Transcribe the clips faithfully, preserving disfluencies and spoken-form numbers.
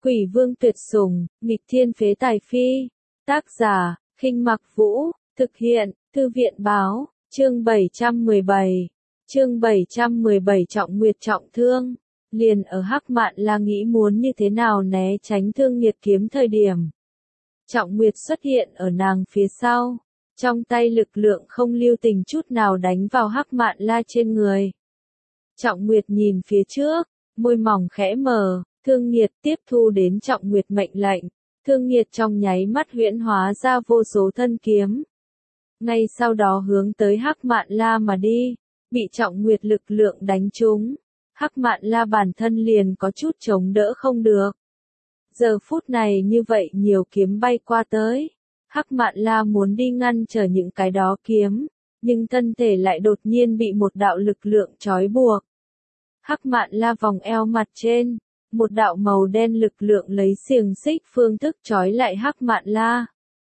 Quỷ vương tuyệt sủng, nghịch thiên phế tài phi. Tác giả, Khinh Mặc Vũ, thực hiện, Thư viện báo, chương bảy trăm mười bảy. Chương bảy trăm mười bảy Trọng Nguyệt trọng thương. Liền ở Hắc Mạn La nghĩ muốn như thế nào né tránh thương nghiệt kiếm thời điểm. Trọng Nguyệt xuất hiện ở nàng phía sau, trong tay lực lượng không lưu tình chút nào đánh vào Hắc Mạn La trên người. Trọng Nguyệt nhìn phía trước, môi mỏng khẽ mở, thương nghiệt tiếp thu đến Trọng Nguyệt mệnh lệnh, thương nghiệt trong nháy mắt huyễn hóa ra vô số thân kiếm. Ngay sau đó hướng tới Hắc Mạn La mà đi, bị Trọng Nguyệt lực lượng đánh trúng. Hắc Mạn La bản thân liền có chút chống đỡ không được. Giờ phút này như vậy nhiều kiếm bay qua tới. Hắc Mạn La muốn đi ngăn trở những cái đó kiếm, nhưng thân thể lại đột nhiên bị một đạo lực lượng trói buộc. Hắc Mạn La vòng eo mặt trên, một đạo màu đen lực lượng lấy xiềng xích phương thức trói lại Hắc Mạn La.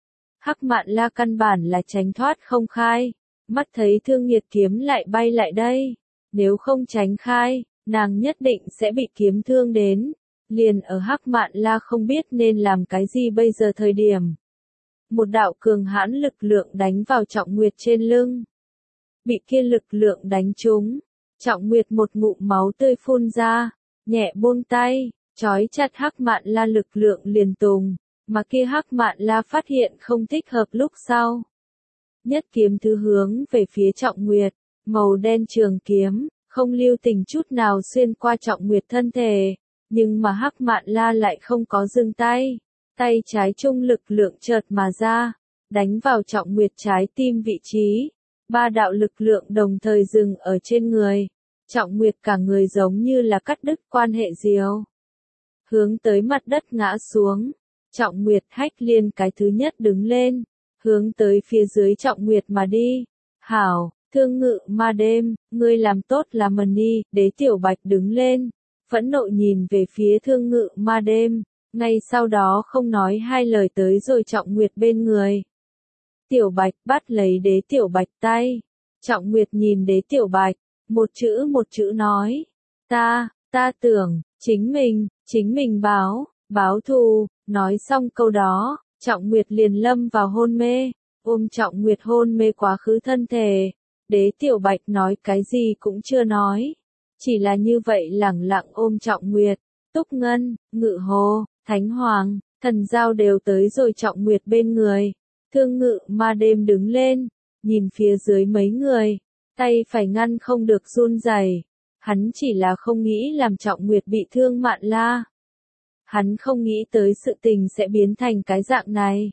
Hắc Mạn La căn bản là tránh thoát không khai, mắt thấy thương nghiệt kiếm lại bay lại đây, nếu không tránh khai, nàng nhất định sẽ bị kiếm thương đến. Liền ở Hắc Mạn La không biết nên làm cái gì bây giờ thời điểm. Một đạo cường hãn lực lượng đánh vào Trọng Nguyệt trên lưng. Bị kia lực lượng đánh trúng, Trọng Nguyệt một ngụm máu tươi phun ra, nhẹ buông tay, trói chặt Hắc Mạn La lực lượng liền tùng, mà kia Hắc Mạn La phát hiện không thích hợp lúc sau. Nhất kiếm thứ hướng về phía Trọng Nguyệt, màu đen trường kiếm, không lưu tình chút nào xuyên qua Trọng Nguyệt thân thể, nhưng mà Hắc Mạn La lại không có dừng tay, tay trái trung lực lượng chợt mà ra, đánh vào Trọng Nguyệt trái tim vị trí, ba đạo lực lượng đồng thời dừng ở trên người, Trọng Nguyệt cả người giống như là cắt đứt quan hệ diều, hướng tới mặt đất ngã xuống. Trọng Nguyệt hách liên cái thứ nhất đứng lên, hướng tới phía dưới Trọng Nguyệt mà đi. Hảo, Thương Ngự Ma Đêm, ngươi làm tốt làm mần đi. Đế Tiểu Bạch đứng lên, phẫn nộ nhìn về phía Thương Ngự Ma Đêm, ngay sau đó không nói hai lời tới rồi Trọng Nguyệt bên người. Tiểu Bạch bắt lấy Đế Tiểu Bạch tay, Trọng Nguyệt nhìn Đế Tiểu Bạch, một chữ một chữ nói, ta, ta tưởng, chính mình, chính mình báo, báo thù. Nói xong câu đó, Trọng Nguyệt liền lâm vào hôn mê, ôm Trọng Nguyệt hôn mê quá khứ thân thể. Đế Tiểu Bạch nói cái gì cũng chưa nói, chỉ là như vậy lẳng lặng ôm Trọng Nguyệt. Túc Ngân, Ngự Hồ, Thánh Hoàng, Thần Giao đều tới rồi Trọng Nguyệt bên người. Thương Ngự Ma Đêm đứng lên, nhìn phía dưới mấy người, tay phải ngăn không được run rẩy. Hắn chỉ là không nghĩ làm Trọng Nguyệt bị thương Mạn La. Hắn không nghĩ tới sự tình sẽ biến thành cái dạng này.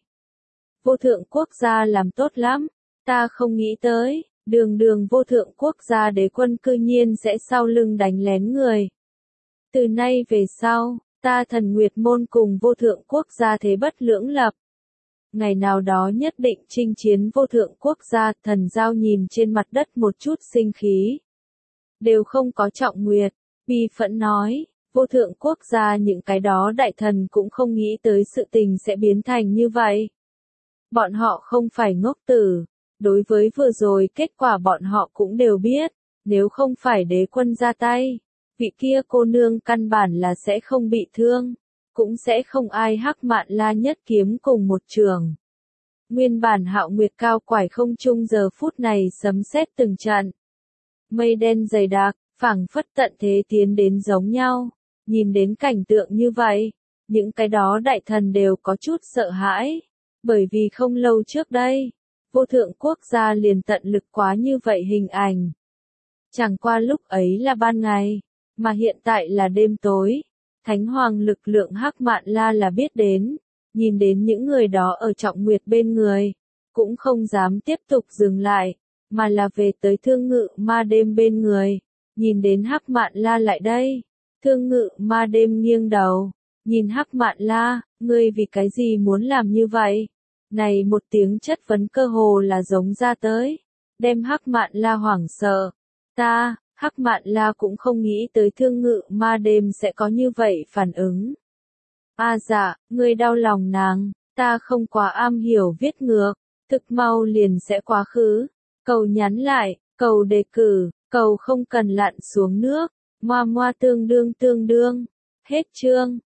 Vô thượng quốc gia làm tốt lắm, ta không nghĩ tới, đường đường vô thượng quốc gia đế quân cư nhiên sẽ sau lưng đánh lén người. Từ nay về sau, ta Thần Nguyệt môn cùng vô thượng quốc gia thế bất lưỡng lập. Ngày nào đó nhất định chinh chiến vô thượng quốc gia. Thần Giao nhìn trên mặt đất một chút sinh khí. Đều không có Trọng Nguyệt, bi phẫn nói. Vô thượng quốc gia những cái đó đại thần cũng không nghĩ tới sự tình sẽ biến thành như vậy. Bọn họ không phải ngốc tử, đối với vừa rồi kết quả bọn họ cũng đều biết, nếu không phải đế quân ra tay, vị kia cô nương căn bản là sẽ không bị thương, cũng sẽ không ai Hắc Mạn La nhất kiếm cùng một trường. Nguyên bản Hạo Nguyệt cao quải không trung giờ phút này sấm sét từng trận. Mây đen dày đặc, phảng phất tận thế tiến đến giống nhau. Nhìn đến cảnh tượng như vậy, những cái đó đại thần đều có chút sợ hãi, bởi vì không lâu trước đây, vô thượng quốc gia liền tận lực quá như vậy hình ảnh. Chẳng qua lúc ấy là ban ngày, mà hiện tại là đêm tối, Thánh Hoàng lực lượng Hắc Mạn La là biết đến, nhìn đến những người đó ở Trọng Nguyệt bên người, cũng không dám tiếp tục dừng lại, mà là về tới Thương Ngự Ma Đêm bên người, nhìn đến Hắc Mạn La lại đây. Thương Ngự Ma Đêm nghiêng đầu, nhìn Hắc Mạn La, ngươi vì cái gì muốn làm như vậy? Này một tiếng chất vấn cơ hồ là giống ra tới, đem Hắc Mạn La hoảng sợ. Ta, Hắc Mạn La cũng không nghĩ tới Thương Ngự Ma Đêm sẽ có như vậy phản ứng. A à dạ, ngươi đau lòng nàng, ta không quá am hiểu viết ngược, thực mau liền sẽ quá khứ. Cầu nhắn lại, cầu đề cử, cầu không cần lặn xuống nước. Moa moa tương đương tương đương. Hết chương.